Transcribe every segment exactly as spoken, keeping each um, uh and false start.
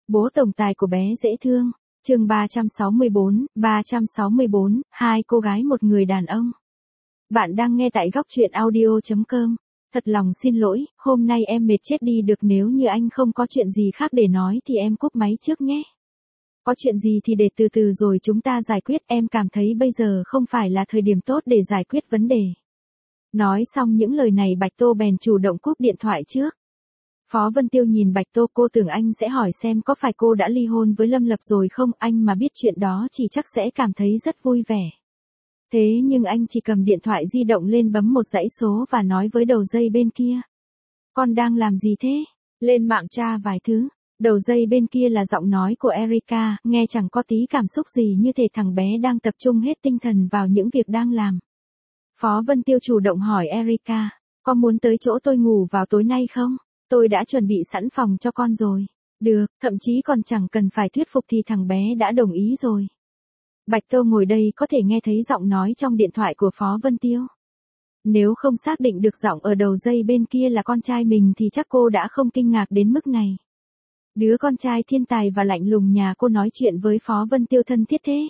Bố tổng tài của bé dễ thương. Chương ba trăm sáu mươi bốn, ba trăm sáu mươi bốn, hai cô gái một người đàn ông. Bạn đang nghe tại góc truyện audio chấm com. Thật lòng xin lỗi, hôm nay em mệt chết đi được, nếu như anh không có chuyện gì khác để nói thì em cúp máy trước nhé. Có chuyện gì thì để từ từ rồi chúng ta giải quyết, em cảm thấy bây giờ không phải là thời điểm tốt để giải quyết vấn đề. Nói xong những lời này Bạch Tô bèn chủ động cúp điện thoại trước. Phó Vân Tiêu nhìn Bạch Tô, cô tưởng anh sẽ hỏi xem có phải cô đã ly hôn với Lâm Lập rồi không, anh mà biết chuyện đó chỉ chắc sẽ cảm thấy rất vui vẻ. Thế nhưng anh chỉ cầm điện thoại di động lên bấm một dãy số và nói với đầu dây bên kia. Con đang làm gì thế? Lên mạng tra vài thứ. Đầu dây bên kia là giọng nói của Erica, nghe chẳng có tí cảm xúc gì, như thể thằng bé đang tập trung hết tinh thần vào những việc đang làm. Phó Vân Tiêu chủ động hỏi Erica, có muốn tới chỗ tôi ngủ vào tối nay không? Tôi đã chuẩn bị sẵn phòng cho con rồi. Được, thậm chí còn chẳng cần phải thuyết phục thì thằng bé đã đồng ý rồi. Bạch Tô ngồi đây có thể nghe thấy giọng nói trong điện thoại của Phó Vân Tiêu. Nếu không xác định được giọng ở đầu dây bên kia là con trai mình thì chắc cô đã không kinh ngạc đến mức này. Đứa con trai thiên tài và lạnh lùng nhà cô nói chuyện với Phó Vân Tiêu thân thiết thế.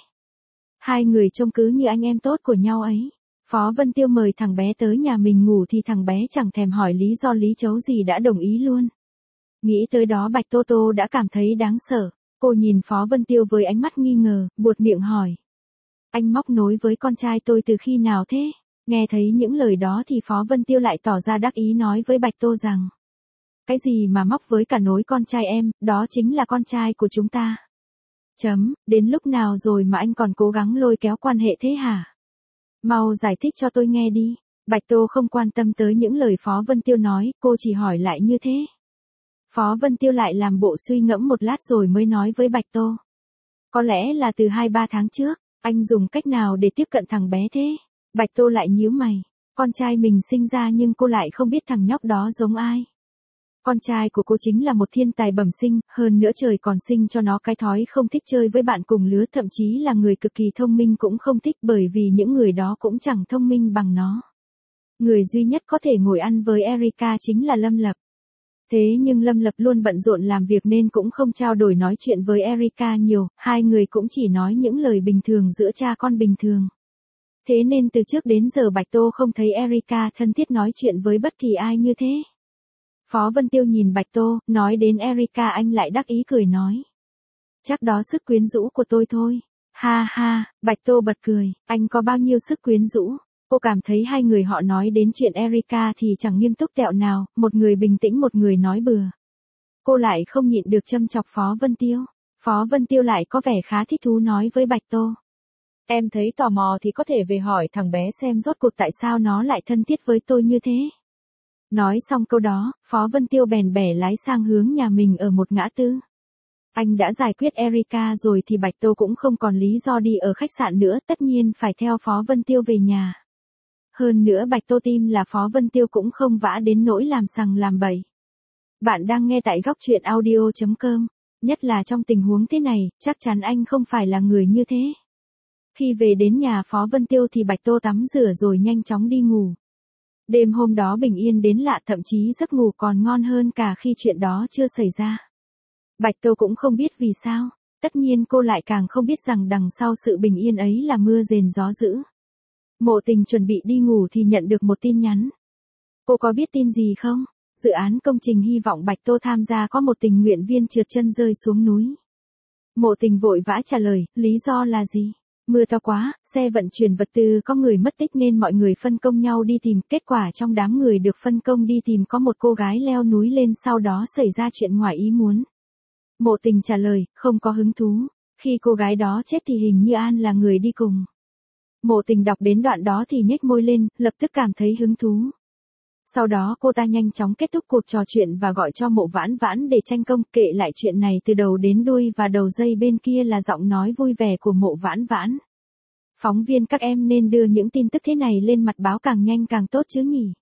Hai người trông cứ như anh em tốt của nhau ấy. Phó Vân Tiêu mời thằng bé tới nhà mình ngủ thì thằng bé chẳng thèm hỏi lý do lý chấu gì đã đồng ý luôn. Nghĩ tới đó Bạch Tô Tô đã cảm thấy đáng sợ. Cô nhìn Phó Vân Tiêu với ánh mắt nghi ngờ, buột miệng hỏi. Anh móc nối với con trai tôi từ khi nào thế? Nghe thấy những lời đó thì Phó Vân Tiêu lại tỏ ra đắc ý nói với Bạch Tô rằng. Cái gì mà móc với cả nối con trai em, đó chính là con trai của chúng ta. Chấm, đến lúc nào rồi mà anh còn cố gắng lôi kéo quan hệ thế hả? Mau giải thích cho tôi nghe đi. Bạch Tô không quan tâm tới những lời Phó Vân Tiêu nói, cô chỉ hỏi lại như thế. Phó Vân Tiêu lại làm bộ suy ngẫm một lát rồi mới nói với Bạch Tô. Có lẽ là từ hai ba tháng trước, anh dùng cách nào để tiếp cận thằng bé thế? Bạch Tô lại nhíu mày, con trai mình sinh ra nhưng cô lại không biết thằng nhóc đó giống ai. Con trai của cô chính là một thiên tài bẩm sinh, hơn nữa trời còn sinh cho nó cái thói không thích chơi với bạn cùng lứa, thậm chí là người cực kỳ thông minh cũng không thích, bởi vì những người đó cũng chẳng thông minh bằng nó. Người duy nhất có thể ngồi ăn với Erica chính là Lâm Lập. Thế nhưng Lâm Lập luôn bận rộn làm việc nên cũng không trao đổi nói chuyện với Erica nhiều, hai người cũng chỉ nói những lời bình thường giữa cha con bình thường. Thế nên từ trước đến giờ Bạch Tô không thấy Erica thân thiết nói chuyện với bất kỳ ai như thế. Phó Vân Tiêu nhìn Bạch Tô, nói đến Erica anh lại đắc ý cười nói. Chắc đó sức quyến rũ của tôi thôi. Ha ha, Bạch Tô bật cười, anh có bao nhiêu sức quyến rũ? Cô cảm thấy hai người họ nói đến chuyện Erica thì chẳng nghiêm túc tẹo nào, một người bình tĩnh một người nói bừa. Cô lại không nhịn được châm chọc Phó Vân Tiêu. Phó Vân Tiêu lại có vẻ khá thích thú nói với Bạch Tô. Em thấy tò mò thì có thể về hỏi thằng bé xem rốt cuộc tại sao nó lại thân thiết với tôi như thế. Nói xong câu đó, Phó Vân Tiêu bèn bẻ lái sang hướng nhà mình ở một ngã tư. Anh đã giải quyết Erica rồi thì Bạch Tô cũng không còn lý do đi ở khách sạn nữa, tất nhiên phải theo Phó Vân Tiêu về nhà. Hơn nữa Bạch Tô tin là Phó Vân Tiêu cũng không vã đến nỗi làm sằng làm bậy. Bạn đang nghe tại góc truyện audio chấm com, nhất là trong tình huống thế này, chắc chắn anh không phải là người như thế. Khi về đến nhà Phó Vân Tiêu thì Bạch Tô tắm rửa rồi nhanh chóng đi ngủ. Đêm hôm đó bình yên đến lạ, thậm chí giấc ngủ còn ngon hơn cả khi chuyện đó chưa xảy ra. Bạch Tô cũng không biết vì sao, tất nhiên cô lại càng không biết rằng đằng sau sự bình yên ấy là mưa rền gió dữ. Mộ Tình chuẩn bị đi ngủ thì nhận được một tin nhắn. Cô có biết tin gì không? Dự án công trình hy vọng Bạch Tô tham gia có một tình nguyện viên trượt chân rơi xuống núi. Mộ Tình vội vã trả lời, lý do là gì? Mưa to quá, xe vận chuyển vật tư có người mất tích nên mọi người phân công nhau đi tìm, kết quả trong đám người được phân công đi tìm có một cô gái leo núi lên, sau đó xảy ra chuyện ngoài ý muốn. Mộ Tình trả lời, không có hứng thú, khi cô gái đó chết thì hình như An là người đi cùng. Mộ Tình đọc đến đoạn đó thì nhếch môi lên, lập tức cảm thấy hứng thú. Sau đó cô ta nhanh chóng kết thúc cuộc trò chuyện và gọi cho Mộ Vãn Vãn để tranh công kể lại chuyện này từ đầu đến đuôi, và đầu dây bên kia là giọng nói vui vẻ của Mộ Vãn Vãn. Phóng viên các em nên đưa những tin tức thế này lên mặt báo càng nhanh càng tốt chứ nhỉ.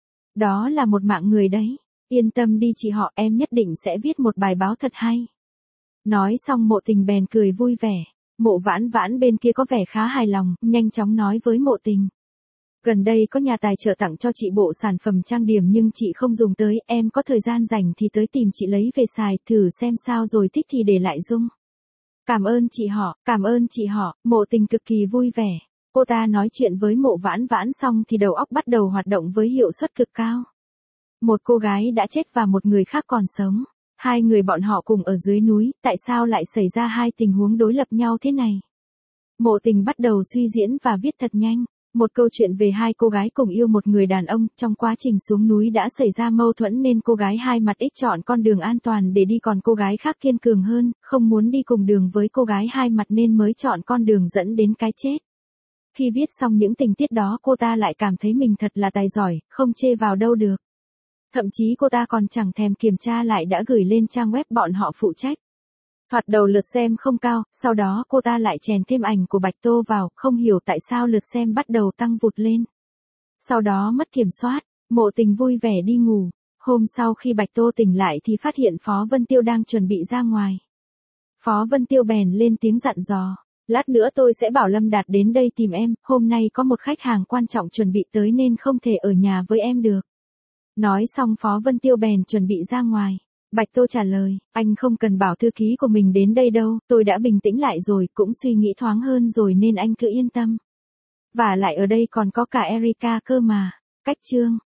Đó là một mạng người đấy. Yên tâm đi chị họ, em nhất định sẽ viết một bài báo thật hay. Nói xong Mộ Tình bèn cười vui vẻ. Mộ Vãn Vãn bên kia có vẻ khá hài lòng, nhanh chóng nói với Mộ Tình. Gần đây có nhà tài trợ tặng cho chị bộ sản phẩm trang điểm nhưng chị không dùng tới, em có thời gian rảnh thì tới tìm chị lấy về xài, thử xem sao rồi thích thì để lại dung. Cảm ơn chị họ, cảm ơn chị họ, Mộ Tình cực kỳ vui vẻ. Cô ta nói chuyện với Mộ Vãn Vãn xong thì đầu óc bắt đầu hoạt động với hiệu suất cực cao. Một cô gái đã chết và một người khác còn sống. Hai người bọn họ cùng ở dưới núi, tại sao lại xảy ra hai tình huống đối lập nhau thế này? Mộ Tình bắt đầu suy diễn và viết thật nhanh. Một câu chuyện về hai cô gái cùng yêu một người đàn ông, trong quá trình xuống núi đã xảy ra mâu thuẫn nên cô gái hai mặt ích chọn con đường an toàn để đi, còn cô gái khác kiên cường hơn, không muốn đi cùng đường với cô gái hai mặt nên mới chọn con đường dẫn đến cái chết. Khi viết xong những tình tiết đó cô ta lại cảm thấy mình thật là tài giỏi, không chê vào đâu được. Thậm chí cô ta còn chẳng thèm kiểm tra lại đã gửi lên trang web bọn họ phụ trách. Thoạt đầu lượt xem không cao, sau đó cô ta lại chèn thêm ảnh của Bạch Tô vào, không hiểu tại sao lượt xem bắt đầu tăng vụt lên. Sau đó mất kiểm soát, Mộ Tình vui vẻ đi ngủ. Hôm sau khi Bạch Tô tỉnh lại thì phát hiện Phó Vân Tiêu đang chuẩn bị ra ngoài. Phó Vân Tiêu bèn lên tiếng dặn dò. Lát nữa tôi sẽ bảo Lâm Đạt đến đây tìm em, hôm nay có một khách hàng quan trọng chuẩn bị tới nên không thể ở nhà với em được. Nói xong Phó Vân Tiêu bèn chuẩn bị ra ngoài. Bạch Tô trả lời, anh không cần bảo thư ký của mình đến đây đâu, tôi đã bình tĩnh lại rồi, cũng suy nghĩ thoáng hơn rồi nên anh cứ yên tâm. Và lại ở đây còn có cả Erika cơ mà. Cách chương